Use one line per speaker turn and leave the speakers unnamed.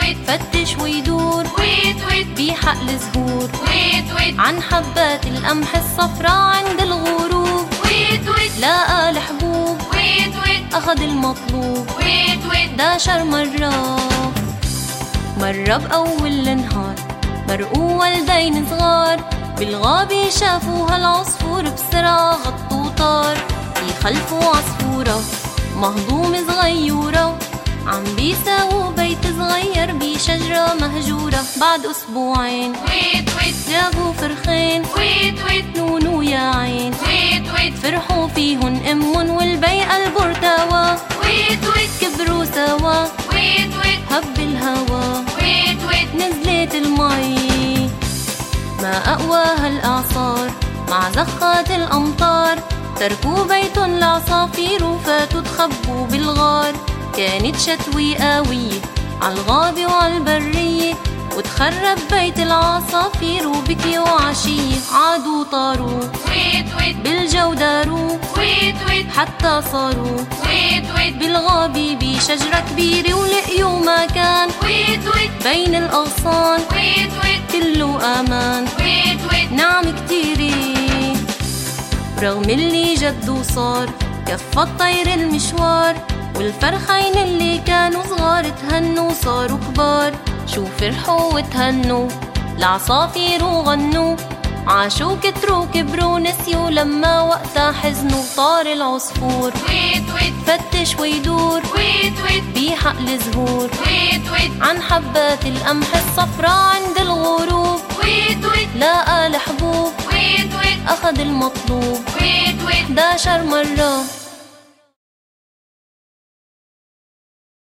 فتش ويدور بحقل زهور عن حبات القمح الصفراء عند الغروب لقى الحبوب أخد المطلوب داشر مرة بأول النهار مرقوا والدين صغار بالغابة شافوا هالعصفور بسرعة غطوا طار في خلفه عصفورة مهضومة صغيورة عم بيساووا بيت صغير بشجرة مهجورة. بعد أسبوعين جابوا فرخين نونو يا عين فرحوا فيهن أمهن والبي قلبه ارتوى كبروا سوا هب الهوا نزلت المي ما أقوى هالأعصار مع زخات الأمطار تركوا بيت العصافير وفاتوا تخبوا بالغار. كانت شتوي قوية عالغابة وعالبرية وتخرب بيت العصافير وبكيوا عشية عادوا طاروا بالجو داروا حتى صاروا بالغابة بشجرة كبيرة ولقيوا مكان بين الأغصان كله أمان نعم كتيرة. رغم اللي جد وصار كفى الطير المشوار والفرخين اللي كانوا صغار تهنوا صاروا كبار. شو فرحوا وتهنوا العصافير وغنوا عاشوا كتروا كبروا نسيوا لما وقتها حزنوا. طار العصفور فتش ويدور بحقل زهور عن حبات القمح الصفراء عند الغروب لقى الحبوب أخد المطلوب 11 مرة